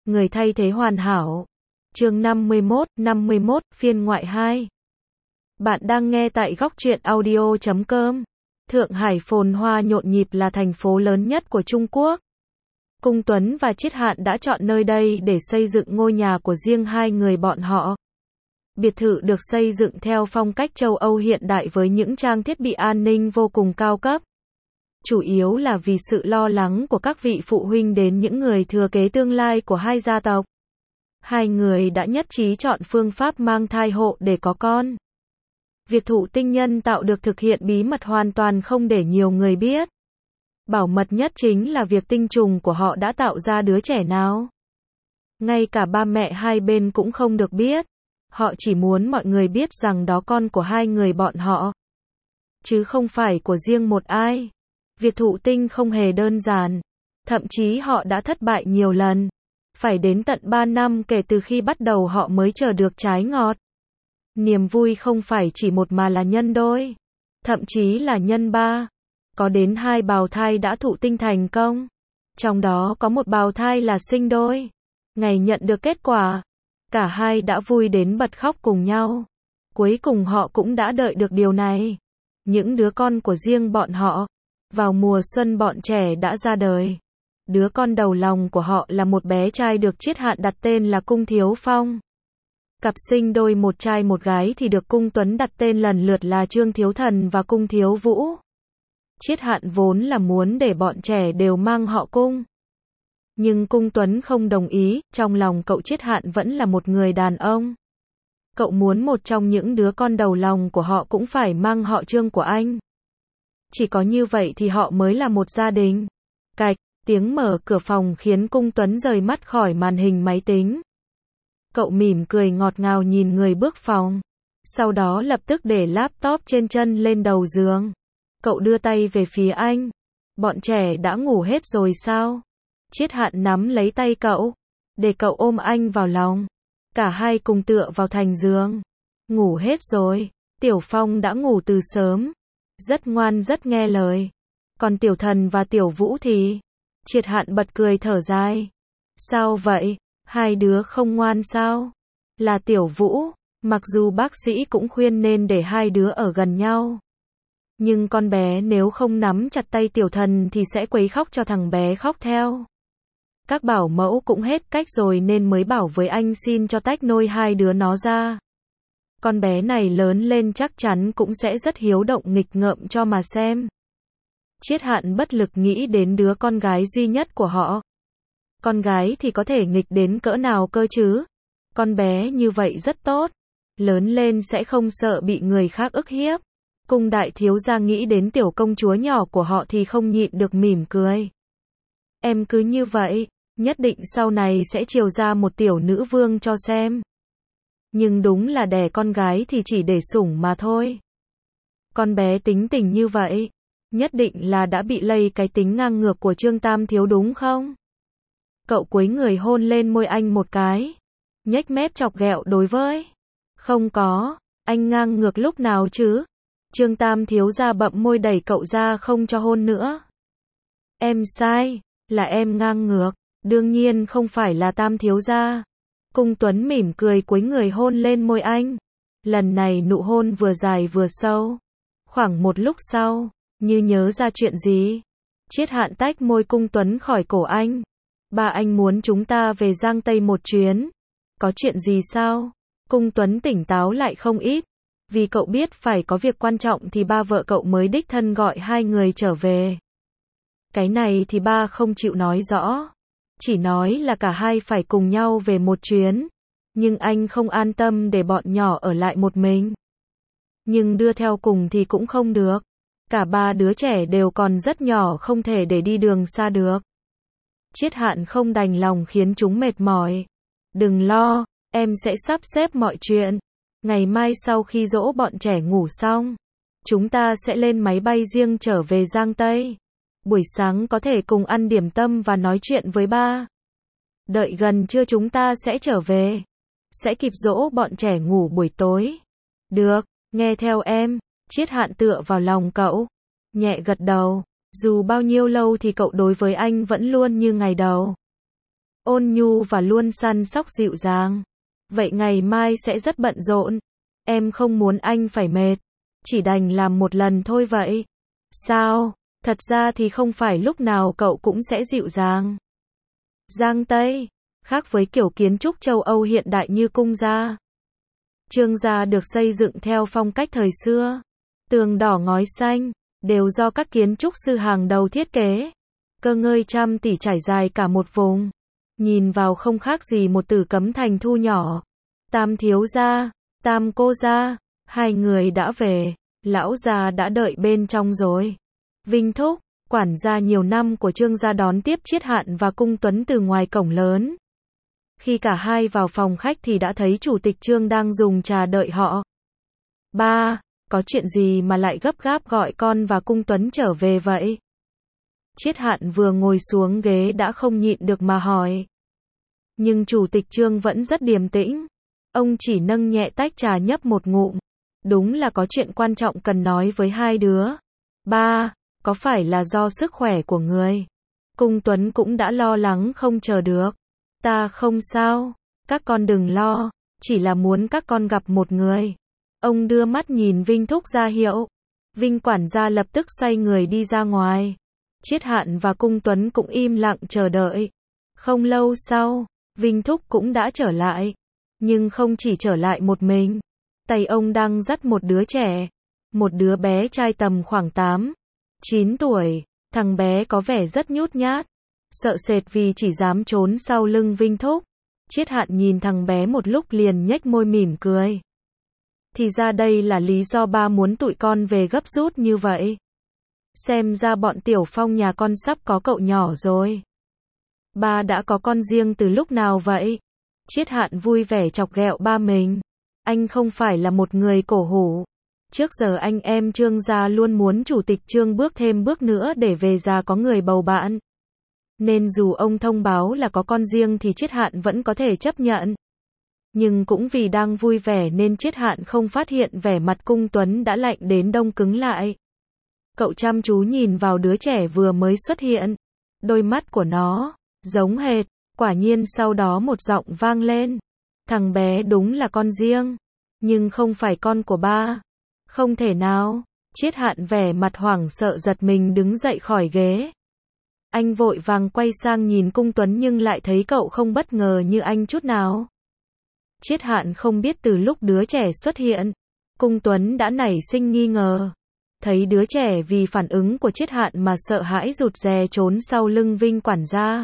Người thay thế hoàn hảo. Chương 51, phiên ngoại 2. Bạn đang nghe tại góc truyện audio.com. Thượng Hải phồn hoa nhộn nhịp là thành phố lớn nhất của Trung Quốc. Cung Tuấn và Chiết Hạn đã chọn nơi đây để xây dựng ngôi nhà của riêng hai người bọn họ. Biệt thự được xây dựng theo phong cách châu Âu hiện đại với những trang thiết bị an ninh vô cùng cao cấp. Chủ yếu là vì sự lo lắng của các vị phụ huynh đến những người thừa kế tương lai của hai gia tộc. Hai người đã nhất trí chọn phương pháp mang thai hộ để có con. Việc thụ tinh nhân tạo được thực hiện bí mật hoàn toàn không để nhiều người biết. Bảo mật nhất chính là việc tinh trùng của họ đã tạo ra đứa trẻ nào. Ngay cả ba mẹ hai bên cũng không được biết. Họ chỉ muốn mọi người biết rằng đó con của hai người bọn họ, chứ không phải của riêng một ai. Việc thụ tinh không hề đơn giản. Thậm chí họ đã thất bại nhiều lần. Phải đến tận 3 năm kể từ khi bắt đầu họ mới chờ được trái ngọt. Niềm vui không phải chỉ một mà là nhân đôi. Thậm chí là nhân 3. Có đến 2 bào thai đã thụ tinh thành công. Trong đó có một bào thai là sinh đôi. Ngày nhận được kết quả, cả hai đã vui đến bật khóc cùng nhau. Cuối cùng họ cũng đã đợi được điều này. Những đứa con của riêng bọn họ. Vào mùa xuân bọn trẻ đã ra đời. Đứa con đầu lòng của họ là một bé trai được Chiết Hạn đặt tên là Cung Thiếu Phong. Cặp sinh đôi một trai một gái thì được Cung Tuấn đặt tên lần lượt là Trương Thiếu Thần và Cung Thiếu Vũ. Chiết Hạn vốn là muốn để bọn trẻ đều mang họ Cung. Nhưng Cung Tuấn không đồng ý, trong lòng cậu Chiết Hạn vẫn là một người đàn ông. Cậu muốn một trong những đứa con đầu lòng của họ cũng phải mang họ Trương của anh. Chỉ có như vậy thì họ mới là một gia đình. Cạch, tiếng mở cửa phòng khiến Cung Tuấn rời mắt khỏi màn hình máy tính. Cậu mỉm cười ngọt ngào nhìn người bước phòng. Sau đó lập tức để laptop trên chân lên đầu giường. Cậu đưa tay về phía anh. Bọn trẻ đã ngủ hết rồi sao? Chiết Hạn nắm lấy tay cậu, để cậu ôm anh vào lòng. Cả hai cùng tựa vào thành giường. Ngủ hết rồi. Tiểu Phong đã ngủ từ sớm. Rất ngoan rất nghe lời. Còn Tiểu Thần và Tiểu Vũ thì... Chiết Hạn bật cười thở dài. Sao vậy? Hai đứa không ngoan sao? Là Tiểu Vũ. Mặc dù bác sĩ cũng khuyên nên để hai đứa ở gần nhau. Nhưng con bé nếu không nắm chặt tay Tiểu Thần thì sẽ quấy khóc cho thằng bé khóc theo. Các bảo mẫu cũng hết cách rồi nên mới bảo với anh xin cho tách nôi hai đứa nó ra. Con bé này lớn lên chắc chắn cũng sẽ rất hiếu động nghịch ngợm cho mà xem. Chiết Hạn bất lực nghĩ đến đứa con gái duy nhất của họ. Con gái thì có thể nghịch đến cỡ nào cơ chứ? Con bé như vậy rất tốt. Lớn lên sẽ không sợ bị người khác ức hiếp. Cung đại thiếu gia nghĩ đến tiểu công chúa nhỏ của họ thì không nhịn được mỉm cười. Em cứ như vậy, nhất định sau này sẽ chiều ra một tiểu nữ vương cho xem. Nhưng đúng là đẻ con gái thì chỉ để sủng mà thôi. Con bé tính tình như vậy, nhất định là đã bị lây cái tính ngang ngược của Trương Tam Thiếu đúng không? Cậu cúi người hôn lên môi anh một cái. Nhếch mép chọc ghẹo đối với. Không có, anh ngang ngược lúc nào chứ? Trương Tam Thiếu gia bậm môi đẩy cậu ra không cho hôn nữa. Em sai, là em ngang ngược, đương nhiên không phải là Tam Thiếu gia. Cung Tuấn mỉm cười cúi người hôn lên môi anh. Lần này nụ hôn vừa dài vừa sâu. Khoảng một lúc sau, như nhớ ra chuyện gì, Chiết Hạn tách môi Cung Tuấn khỏi cổ anh. Ba anh muốn chúng ta về Giang Tây một chuyến. Có chuyện gì sao? Cung Tuấn tỉnh táo lại không ít. Vì cậu biết phải có việc quan trọng thì ba vợ cậu mới đích thân gọi hai người trở về. Cái này thì ba không chịu nói rõ. Chỉ nói là cả hai phải cùng nhau về một chuyến. Nhưng anh không an tâm để bọn nhỏ ở lại một mình. Nhưng đưa theo cùng thì cũng không được. Cả ba đứa trẻ đều còn rất nhỏ không thể để đi đường xa được. Chiết Hạn không đành lòng khiến chúng mệt mỏi. Đừng lo, em sẽ sắp xếp mọi chuyện. Ngày mai sau khi dỗ bọn trẻ ngủ xong, chúng ta sẽ lên máy bay riêng trở về Giang Tây. Buổi sáng có thể cùng ăn điểm tâm và nói chuyện với ba. Đợi gần trưa chúng ta sẽ trở về. Sẽ kịp dỗ bọn trẻ ngủ buổi tối. Được, nghe theo em. Chiết Hạn tựa vào lòng cậu. Nhẹ gật đầu. Dù bao nhiêu lâu thì cậu đối với anh vẫn luôn như ngày đầu. ôn nhu và luôn săn sóc dịu dàng. Vậy ngày mai sẽ rất bận rộn. Em không muốn anh phải mệt. Chỉ đành làm một lần thôi vậy. Sao? Thật ra thì không phải lúc nào cậu cũng sẽ dịu dàng. Giang Tây, khác với kiểu kiến trúc châu Âu hiện đại như cung gia. Trương gia được xây dựng theo phong cách thời xưa. Tường đỏ ngói xanh, đều do các kiến trúc sư hàng đầu thiết kế. Cơ ngơi trăm tỷ trải dài cả một vùng. Nhìn vào không khác gì một Tử Cấm Thành thu nhỏ. Tam thiếu gia, Tam cô gia, hai người đã về. Lão gia đã đợi bên trong rồi. Vinh thúc, quản gia nhiều năm của Trương gia đón tiếp Chiết Hạn và Cung Tuấn từ ngoài cổng lớn. Khi cả hai vào phòng khách thì đã thấy chủ tịch Trương đang dùng trà đợi họ. Ba, có chuyện gì mà lại gấp gáp gọi con và Cung Tuấn trở về vậy? Chiết Hạn vừa ngồi xuống ghế đã không nhịn được mà hỏi. Nhưng chủ tịch Trương vẫn rất điềm tĩnh. Ông chỉ nâng nhẹ tách trà nhấp một ngụm. Đúng là có chuyện quan trọng cần nói với hai đứa. Ba, có phải là do sức khỏe của người? Cung Tuấn cũng đã lo lắng không chờ được. Ta không sao, các con đừng lo, chỉ là muốn các con gặp một người. Ông đưa mắt nhìn Vinh thúc ra hiệu. Vinh quản gia lập tức xoay người đi ra ngoài. Chiết Hạn và Cung Tuấn cũng im lặng chờ đợi. Không lâu sau, Vinh thúc cũng đã trở lại. Nhưng không chỉ trở lại một mình. Tay ông đang dắt một đứa trẻ. Một đứa bé trai tầm khoảng 8, 9 tuổi. Thằng bé có vẻ rất nhút nhát. Sợ sệt vì chỉ dám trốn sau lưng Vinh thúc. Chiết Hạn nhìn thằng bé một lúc liền nhếch môi mỉm cười. Thì ra đây là lý do ba muốn tụi con về gấp rút như vậy. Xem ra bọn Tiểu Phong nhà con sắp có cậu nhỏ rồi. Ba đã có con riêng từ lúc nào vậy? Chiết Hạn vui vẻ chọc ghẹo ba mình. Anh không phải là một người cổ hủ. Trước giờ anh em Trương gia luôn muốn chủ tịch Trương bước thêm bước nữa để về già có người bầu bạn. Nên dù ông thông báo là có con riêng thì Chiết Hạn vẫn có thể chấp nhận. Nhưng cũng vì đang vui vẻ nên Chiết Hạn không phát hiện vẻ mặt Cung Tuấn đã lạnh đến đông cứng lại. Cậu chăm chú nhìn vào đứa trẻ vừa mới xuất hiện. Đôi mắt của nó giống hệt. Quả nhiên sau đó một giọng vang lên. Thằng bé đúng là con riêng. Nhưng không phải con của ba. Không thể nào. Chiết Hạn vẻ mặt hoảng sợ giật mình đứng dậy khỏi ghế. Anh vội vàng quay sang nhìn Cung Tuấn nhưng lại thấy cậu không bất ngờ như anh chút nào. Chiết Hạn không biết từ lúc đứa trẻ xuất hiện, Cung Tuấn đã nảy sinh nghi ngờ. Thấy đứa trẻ vì phản ứng của Chiết Hạn mà sợ hãi rụt rè trốn sau lưng Vinh quản gia.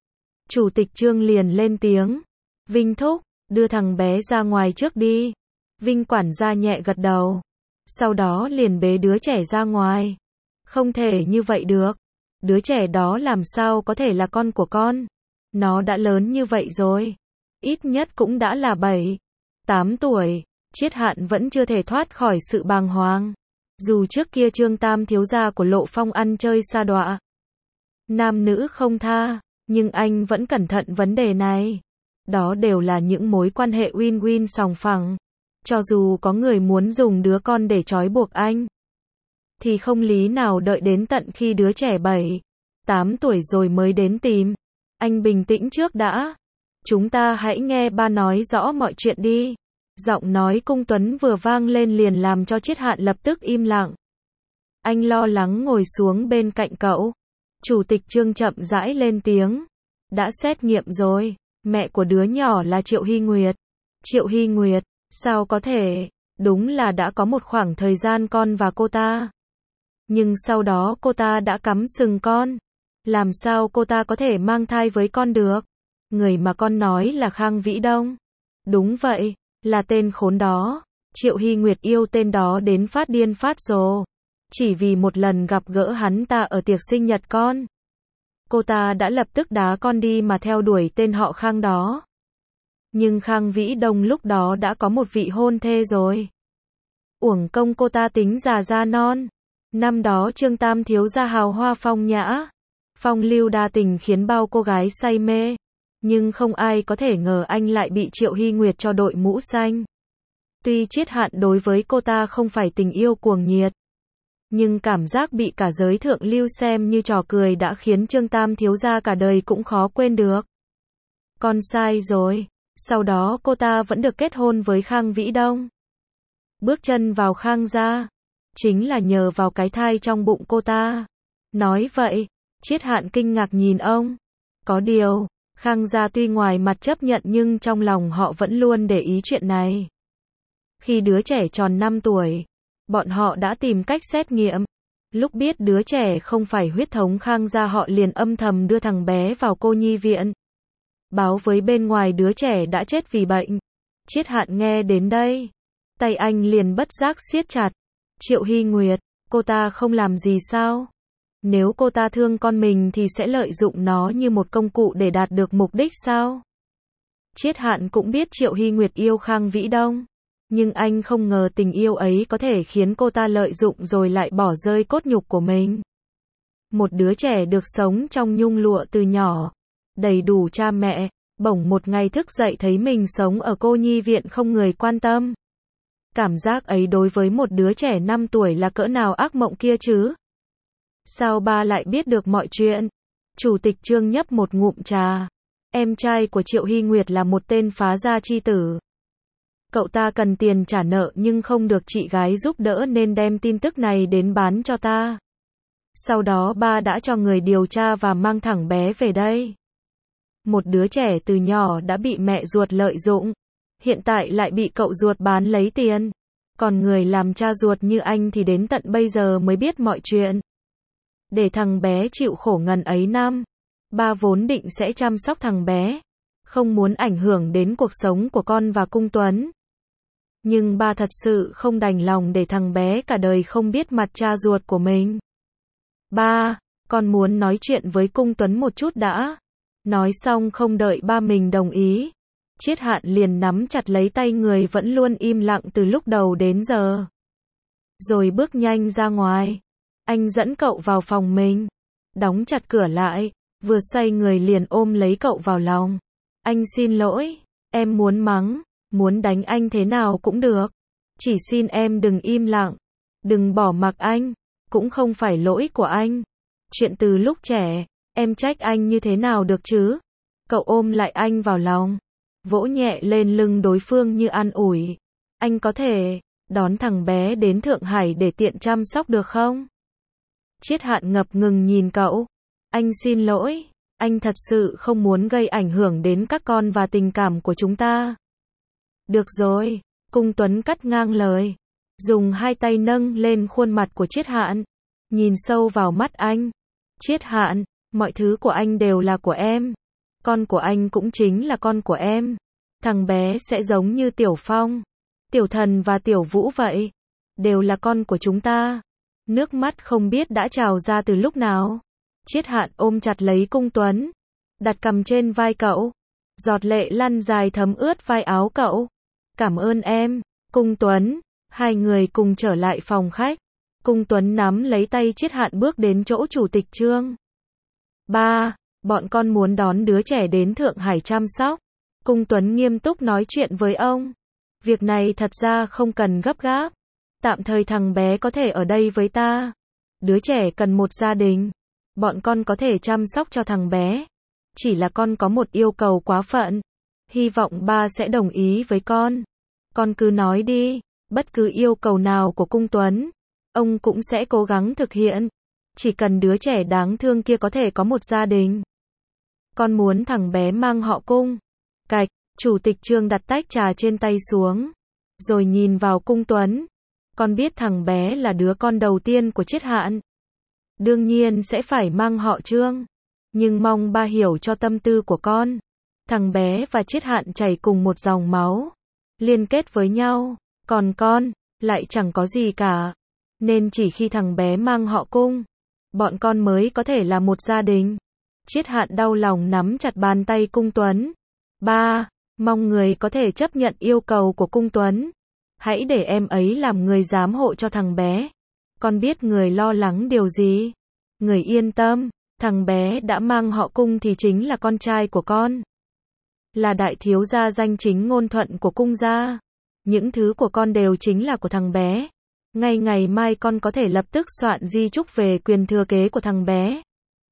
Chủ tịch Trương liền lên tiếng. Vinh thúc, đưa thằng bé ra ngoài trước đi. Vinh quản gia nhẹ gật đầu. Sau đó liền bế đứa trẻ ra ngoài. Không thể như vậy được. Đứa trẻ đó làm sao có thể là con của con? Nó đã lớn như vậy rồi. Ít nhất cũng đã là 7, 8 tuổi. Chiết Hạn vẫn chưa thể thoát khỏi sự bàng hoàng. Dù trước kia Trương Tam thiếu gia của Lộ Phong ăn chơi sa đọa, nam nữ không tha, nhưng anh vẫn cẩn thận vấn đề này. Đó đều là những mối quan hệ win-win sòng phẳng. Cho dù có người muốn dùng đứa con để trói buộc anh, thì không lý nào đợi đến tận khi đứa trẻ 7, 8 tuổi rồi mới đến tìm. Anh bình tĩnh trước đã. Chúng ta hãy nghe ba nói rõ mọi chuyện đi. Giọng nói Cung Tuấn vừa vang lên liền làm cho Chiết Hạn lập tức im lặng. Anh lo lắng ngồi xuống bên cạnh cậu. Chủ tịch Trương chậm rãi lên tiếng. Đã xét nghiệm rồi. Mẹ của đứa nhỏ là Triệu Hy Nguyệt. Triệu Hy Nguyệt, sao có thể? Đúng là đã có một khoảng thời gian con và cô ta. Nhưng sau đó cô ta đã cắm sừng con. Làm sao cô ta có thể mang thai với con được? Người mà con nói là Khang Vĩ Đông. Đúng vậy, là tên khốn đó. Triệu Hy Nguyệt yêu tên đó đến phát điên phát rồ. Chỉ vì một lần gặp gỡ hắn ta ở tiệc sinh nhật con. Cô ta đã lập tức đá con đi mà theo đuổi tên họ Khang đó. Nhưng Khang Vĩ Đông lúc đó đã có một vị hôn thê rồi. Uổng công cô ta tính già da non. Năm đó Trương Tam thiếu gia hào hoa phong nhã, phong lưu đa tình khiến bao cô gái say mê. Nhưng không ai có thể ngờ anh lại bị Triệu Hy Nguyệt cho đội mũ xanh. Tuy Chiết Hạn đối với cô ta không phải tình yêu cuồng nhiệt, nhưng cảm giác bị cả giới thượng lưu xem như trò cười đã khiến Trương Tam thiếu gia cả đời cũng khó quên được. Con sai rồi. Sau đó cô ta vẫn được kết hôn với Khang Vĩ Đông. Bước chân vào Khang gia, chính là nhờ vào cái thai trong bụng cô ta. Nói vậy, Triết Hạn kinh ngạc nhìn ông. Có điều, Khang gia tuy ngoài mặt chấp nhận nhưng trong lòng họ vẫn luôn để ý chuyện này. Khi đứa trẻ tròn 5 tuổi, bọn họ đã tìm cách xét nghiệm. Lúc biết đứa trẻ không phải huyết thống Khang gia, họ liền âm thầm đưa thằng bé vào cô nhi viện. Báo với bên ngoài đứa trẻ đã chết vì bệnh. Triết Hạn nghe đến đây, tay anh liền bất giác siết chặt. Triệu Hy Nguyệt, cô ta không làm gì sao? Nếu cô ta thương con mình thì sẽ lợi dụng nó như một công cụ để đạt được mục đích sao? Triết Hạn cũng biết Triệu Hy Nguyệt yêu Khang Vĩ Đông, nhưng anh không ngờ tình yêu ấy có thể khiến cô ta lợi dụng rồi lại bỏ rơi cốt nhục của mình. Một đứa trẻ được sống trong nhung lụa từ nhỏ, đầy đủ cha mẹ, bỗng một ngày thức dậy thấy mình sống ở cô nhi viện không người quan tâm. Cảm giác ấy đối với một đứa trẻ 5 tuổi là cỡ nào ác mộng kia chứ? Sao ba lại biết được mọi chuyện? Chủ tịch Trương nhấp một ngụm trà. Em trai của Triệu Hy Nguyệt là một tên phá gia chi tử. Cậu ta cần tiền trả nợ nhưng không được chị gái giúp đỡ nên đem tin tức này đến bán cho ta. Sau đó ba đã cho người điều tra và mang thẳng bé về đây. Một đứa trẻ từ nhỏ đã bị mẹ ruột lợi dụng, hiện tại lại bị cậu ruột bán lấy tiền. Còn người làm cha ruột như anh thì đến tận bây giờ mới biết mọi chuyện. Để thằng bé chịu khổ ngần ấy năm, ba vốn định sẽ chăm sóc thằng bé, không muốn ảnh hưởng đến cuộc sống của con và Cung Tuấn. Nhưng ba thật sự không đành lòng để thằng bé cả đời không biết mặt cha ruột của mình. Ba, con muốn nói chuyện với Cung Tuấn một chút đã. Nói xong không đợi ba mình đồng ý, Triết Hạn liền nắm chặt lấy tay người vẫn luôn im lặng từ lúc đầu đến giờ. Rồi bước nhanh ra ngoài. Anh dẫn cậu vào phòng mình, đóng chặt cửa lại, vừa xoay người liền ôm lấy cậu vào lòng. Anh xin lỗi, em muốn mắng, muốn đánh anh thế nào cũng được. Chỉ xin em đừng im lặng, đừng bỏ mặc anh, cũng không phải lỗi của anh. Chuyện từ lúc trẻ, em trách anh như thế nào được chứ? Cậu ôm lại anh vào lòng, vỗ nhẹ lên lưng đối phương như an ủi. Anh có thể đón thằng bé đến Thượng Hải để tiện chăm sóc được không? Triết Hạn ngập ngừng nhìn cậu. Anh xin lỗi, anh thật sự không muốn gây ảnh hưởng đến các con và tình cảm của chúng ta. Được rồi, Cung Tuấn cắt ngang lời, dùng hai tay nâng lên khuôn mặt của Triết Hạn, nhìn sâu vào mắt anh. Triết Hạn, mọi thứ của anh đều là của em. Con của anh cũng chính là con của em. Thằng bé sẽ giống như Tiểu Phong, Tiểu Thần và Tiểu Vũ vậy. Đều là con của chúng ta. Nước mắt không biết đã trào ra từ lúc nào. Triết Hạn ôm chặt lấy Cung Tuấn, đặt cằm trên vai cậu. Giọt lệ lăn dài thấm ướt vai áo cậu. Cảm ơn em, Cung Tuấn. Hai người cùng trở lại phòng khách. Cung Tuấn nắm lấy tay Triết Hạn bước đến chỗ chủ tịch Trương. Ba, bọn con muốn đón đứa trẻ đến Thượng Hải chăm sóc. Cung Tuấn nghiêm túc nói chuyện với ông. Việc này thật ra không cần gấp gáp. Tạm thời thằng bé có thể ở đây với ta. Đứa trẻ cần một gia đình. Bọn con có thể chăm sóc cho thằng bé. Chỉ là con có một yêu cầu quá phận. Hy vọng ba sẽ đồng ý với con. Con cứ nói đi. Bất cứ yêu cầu nào của Cung Tuấn, ông cũng sẽ cố gắng thực hiện. Chỉ cần đứa trẻ đáng thương kia có thể có một gia đình. Con muốn thằng bé mang họ Cung. Cạch, chủ tịch Trương đặt tách trà trên tay xuống, rồi nhìn vào Cung Tuấn. Con biết thằng bé là đứa con đầu tiên của Triết Hạn. Đương nhiên sẽ phải mang họ Trương. Nhưng mong ba hiểu cho tâm tư của con. Thằng bé và Triết Hạn chảy cùng một dòng máu, liên kết với nhau. Còn con, lại chẳng có gì cả. Nên chỉ khi thằng bé mang họ Cung, bọn con mới có thể là một gia đình. Triết Hạn đau lòng nắm chặt bàn tay Cung Tuấn. Ba, mong người có thể chấp nhận yêu cầu của Cung Tuấn. Hãy để em ấy làm người giám hộ cho thằng bé. Con biết người lo lắng điều gì. Người yên tâm, thằng bé đã mang họ Cung thì chính là con trai của con. Là đại thiếu gia danh chính ngôn thuận của Cung gia. Những thứ của con đều chính là của thằng bé. Ngay ngày mai con có thể lập tức soạn di chúc về quyền thừa kế của thằng bé.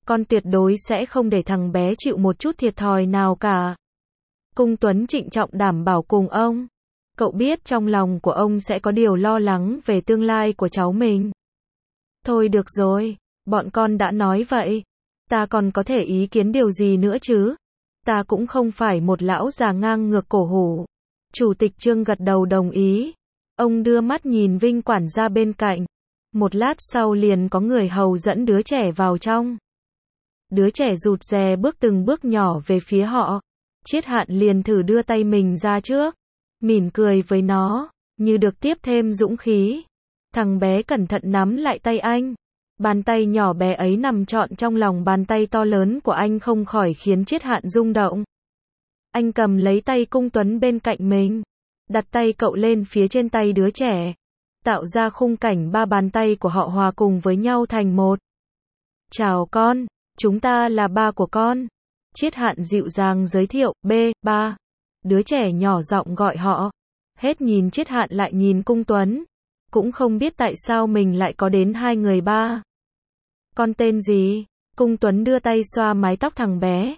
con tuyệt đối sẽ không để thằng bé chịu một chút thiệt thòi nào cả. Cung Tuấn trịnh trọng đảm bảo cùng ông. Cậu biết trong lòng của ông sẽ có điều lo lắng về tương lai của cháu mình. Thôi được rồi, bọn con đã nói vậy. Ta còn có thể ý kiến điều gì nữa chứ? Ta cũng không phải một lão già ngang ngược cổ hủ. Chủ tịch Trương gật đầu đồng ý. Ông đưa mắt nhìn Vinh quản gia bên cạnh. Một lát sau liền có người hầu dẫn đứa trẻ vào trong. Đứa trẻ rụt rè bước từng bước nhỏ về phía họ. Triết Hạn liền thử đưa tay mình ra trước. Mỉm cười với nó, như được tiếp thêm dũng khí. Thằng bé cẩn thận nắm lại tay anh. Bàn tay nhỏ bé ấy nằm trọn trong lòng bàn tay to lớn của anh không khỏi khiến Triết Hạn rung động. Anh cầm lấy tay Cung Tuấn bên cạnh mình. Đặt tay cậu lên phía trên tay đứa trẻ. Tạo ra khung cảnh ba bàn tay của họ hòa cùng với nhau thành một. Chào con, chúng ta là ba của con. Triết Hạn dịu dàng giới thiệu, ba. Đứa trẻ nhỏ giọng gọi họ. Hết nhìn Triết Hạn lại nhìn Cung Tuấn. Cũng không biết tại sao mình lại có đến hai người ba. Con tên gì? Cung Tuấn đưa tay xoa mái tóc thằng bé.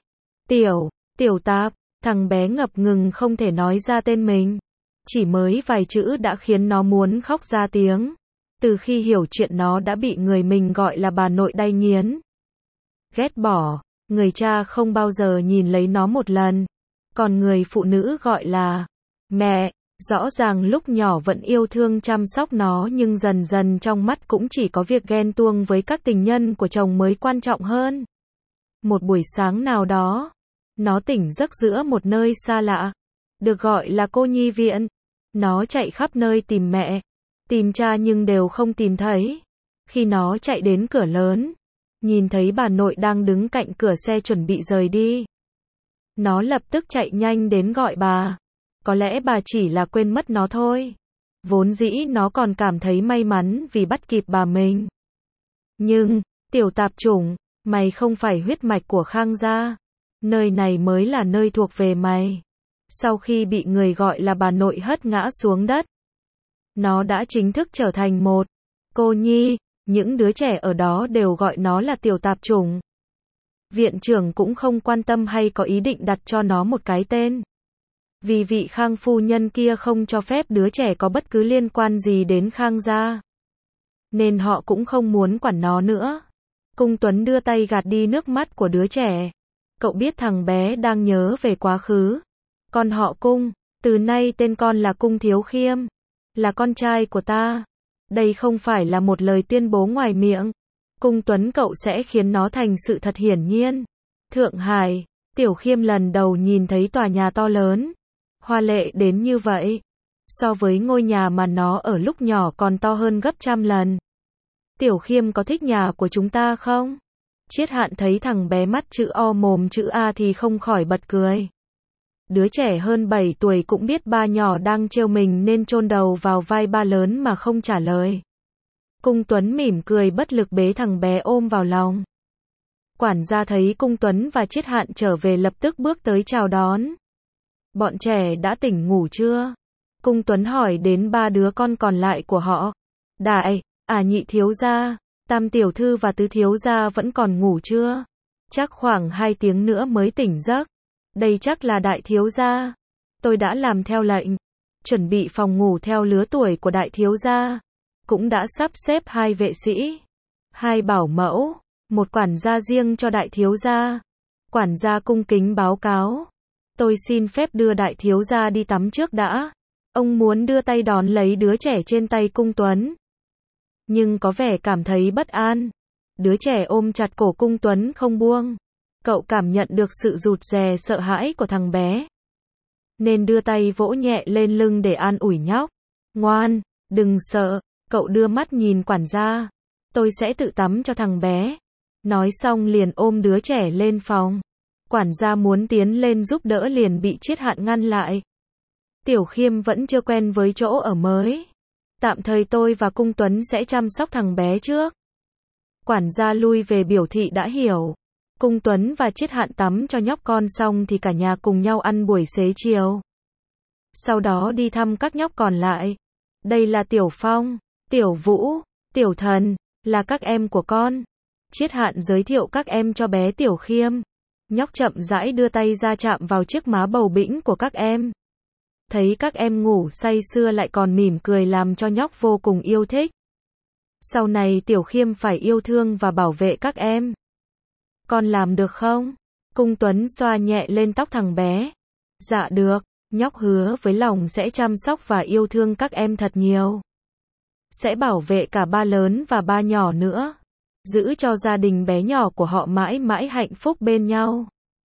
Tiểu Tạp. Thằng bé ngập ngừng không thể nói ra tên mình. Chỉ mới vài chữ đã khiến nó muốn khóc ra tiếng. Từ khi hiểu chuyện nó đã bị người mình gọi là bà nội đay nghiến. Ghét bỏ, người cha không bao giờ nhìn lấy nó một lần. Còn người phụ nữ gọi là mẹ, rõ ràng lúc nhỏ vẫn yêu thương chăm sóc nó nhưng dần dần trong mắt cũng chỉ có việc ghen tuông với các tình nhân của chồng mới quan trọng hơn. Một buổi sáng nào đó, nó tỉnh giấc giữa một nơi xa lạ, được gọi là cô nhi viện. Nó chạy khắp nơi tìm mẹ, tìm cha nhưng đều không tìm thấy. Khi nó chạy đến cửa lớn, nhìn thấy bà nội đang đứng cạnh cửa xe chuẩn bị rời đi. Nó lập tức chạy nhanh đến gọi bà. Có lẽ bà chỉ là quên mất nó thôi. Vốn dĩ nó còn cảm thấy may mắn vì bắt kịp bà mình. Nhưng, tiểu tạp chủng, mày không phải huyết mạch của Khang gia. Nơi này mới là nơi thuộc về mày. Sau khi bị người gọi là bà nội hất ngã xuống đất, nó đã chính thức trở thành một cô nhi. Những đứa trẻ ở đó đều gọi nó là tiểu tạp chủng. Viện trưởng cũng không quan tâm hay có ý định đặt cho nó một cái tên. Vì vị Khang phu nhân kia không cho phép đứa trẻ có bất cứ liên quan gì đến Khang gia. Nên họ cũng không muốn quản nó nữa. Cung Tuấn đưa tay gạt đi nước mắt của đứa trẻ. Cậu biết thằng bé đang nhớ về quá khứ. Con họ Cung, từ nay tên con là Cung Thiếu Khiêm. Là con trai của ta. Đây không phải là một lời tuyên bố ngoài miệng. Cung Tuấn cậu sẽ khiến nó thành sự thật hiển nhiên. Thượng Hải, Tiểu Khiêm lần đầu nhìn thấy tòa nhà to lớn. Hoa lệ đến như vậy. So với ngôi nhà mà nó ở lúc nhỏ còn to hơn gấp trăm lần. Tiểu Khiêm có thích nhà của chúng ta không? Triết Hạn thấy thằng bé mắt chữ O mồm chữ A thì không khỏi bật cười. Đứa trẻ hơn 7 tuổi cũng biết ba nhỏ đang trêu mình nên chôn đầu vào vai ba lớn mà không trả lời. Cung Tuấn mỉm cười bất lực bế thằng bé ôm vào lòng. Quản gia thấy Cung Tuấn và Triết Hạn trở về lập tức bước tới chào đón. Bọn trẻ đã tỉnh ngủ chưa? Cung Tuấn hỏi đến ba đứa con còn lại của họ. Đại, nhị thiếu gia, tam tiểu thư và tứ thiếu gia vẫn còn ngủ chưa? Chắc khoảng 2 tiếng nữa mới tỉnh giấc. Đây chắc là đại thiếu gia. Tôi đã làm theo lệnh. Chuẩn bị phòng ngủ theo lứa tuổi của đại thiếu gia. Cũng đã sắp xếp 2 vệ sĩ, 2 bảo mẫu, 1 quản gia riêng cho đại thiếu gia. Quản gia cung kính báo cáo. Tôi xin phép đưa đại thiếu gia đi tắm trước đã. Ông muốn đưa tay đón lấy đứa trẻ trên tay Cung Tuấn. Nhưng có vẻ cảm thấy bất an. Đứa trẻ ôm chặt cổ Cung Tuấn không buông. Cậu cảm nhận được sự rụt rè sợ hãi của thằng bé. Nên đưa tay vỗ nhẹ lên lưng để an ủi nhóc. Ngoan, đừng sợ. Cậu đưa mắt nhìn quản gia. Tôi sẽ tự tắm cho thằng bé. Nói xong liền ôm đứa trẻ lên phòng. Quản gia muốn tiến lên giúp đỡ liền bị Triết Hạn ngăn lại. Tiểu Khiêm vẫn chưa quen với chỗ ở mới. Tạm thời tôi và Cung Tuấn sẽ chăm sóc thằng bé trước. Quản gia lui về biểu thị đã hiểu. Cung Tuấn và Triết Hạn tắm cho nhóc con xong thì cả nhà cùng nhau ăn buổi xế chiều. Sau đó đi thăm các nhóc còn lại. Đây là Tiểu Phong, Tiểu Vũ, Tiểu Thần, là các em của con. Triết Hạn giới thiệu các em cho bé Tiểu Khiêm. Nhóc chậm rãi đưa tay ra chạm vào chiếc má bầu bĩnh của các em. Thấy các em ngủ say sưa lại còn mỉm cười làm cho nhóc vô cùng yêu thích. Sau này Tiểu Khiêm phải yêu thương và bảo vệ các em. Con làm được không? Cung Tuấn xoa nhẹ lên tóc thằng bé. Dạ được, nhóc hứa với lòng sẽ chăm sóc và yêu thương các em thật nhiều. Sẽ bảo vệ cả ba lớn và ba nhỏ nữa. Giữ cho gia đình bé nhỏ của họ mãi mãi hạnh phúc bên nhau.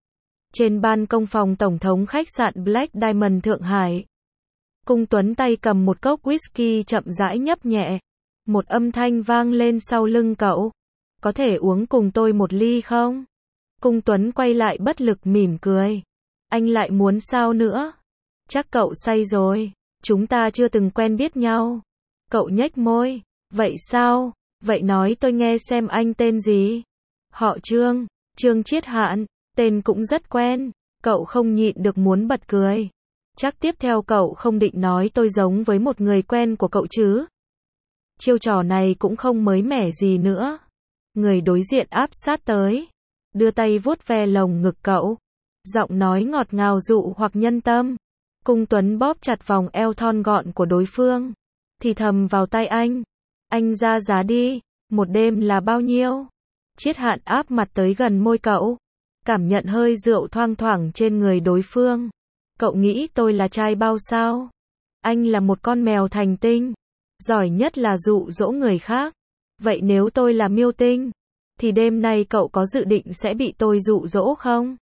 Trên ban công phòng tổng thống khách sạn Black Diamond Thượng Hải. Cung Tuấn tay cầm một cốc whisky chậm rãi nhấp nhẹ. Một âm thanh vang lên sau lưng cậu. Có thể uống cùng tôi một ly không? Cung Tuấn quay lại bất lực mỉm cười. Anh lại muốn sao nữa? Chắc cậu say rồi. Chúng ta chưa từng quen biết nhau. Cậu nhếch môi. Vậy sao? Vậy nói tôi nghe xem anh tên gì? Họ Trương, Trương Triết Hạn. Tên cũng rất quen. Cậu không nhịn được muốn bật cười. Chắc tiếp theo cậu không định nói tôi giống với một người quen của cậu chứ? Chiêu trò này cũng không mới mẻ gì nữa. Người đối diện áp sát tới. Đưa tay vuốt ve lồng ngực cậu. Giọng nói ngọt ngào dụ hoặc nhân tâm. Cung Tuấn bóp chặt vòng eo thon gọn của đối phương. Thì thầm vào tai anh. Anh ra giá đi. Một đêm là bao nhiêu? Triết Hạn áp mặt tới gần môi cậu. Cảm nhận hơi rượu thoang thoảng trên người đối phương. Cậu nghĩ tôi là trai bao sao? Anh là một con mèo thành tinh. Giỏi nhất là dụ dỗ người khác. Vậy nếu tôi là Miêu Tinh, thì đêm nay cậu có dự định sẽ bị tôi dụ dỗ không?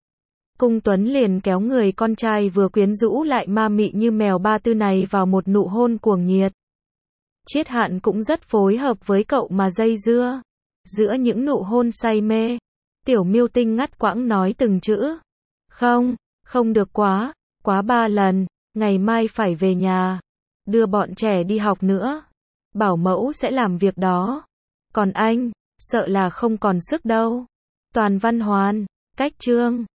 Cung Tuấn liền kéo người con trai vừa quyến rũ lại ma mị như mèo ba tư này vào một nụ hôn cuồng nhiệt. Triết Hạn cũng rất phối hợp với cậu mà dây dưa. Giữa những nụ hôn say mê, Tiểu Miêu Tinh ngắt quãng nói từng chữ. Không được quá 3 lần, ngày mai phải về nhà. Đưa bọn trẻ đi học nữa. Bảo mẫu sẽ làm việc đó. Còn anh, sợ là không còn sức đâu. Toàn Văn Hoàn, cách Trương.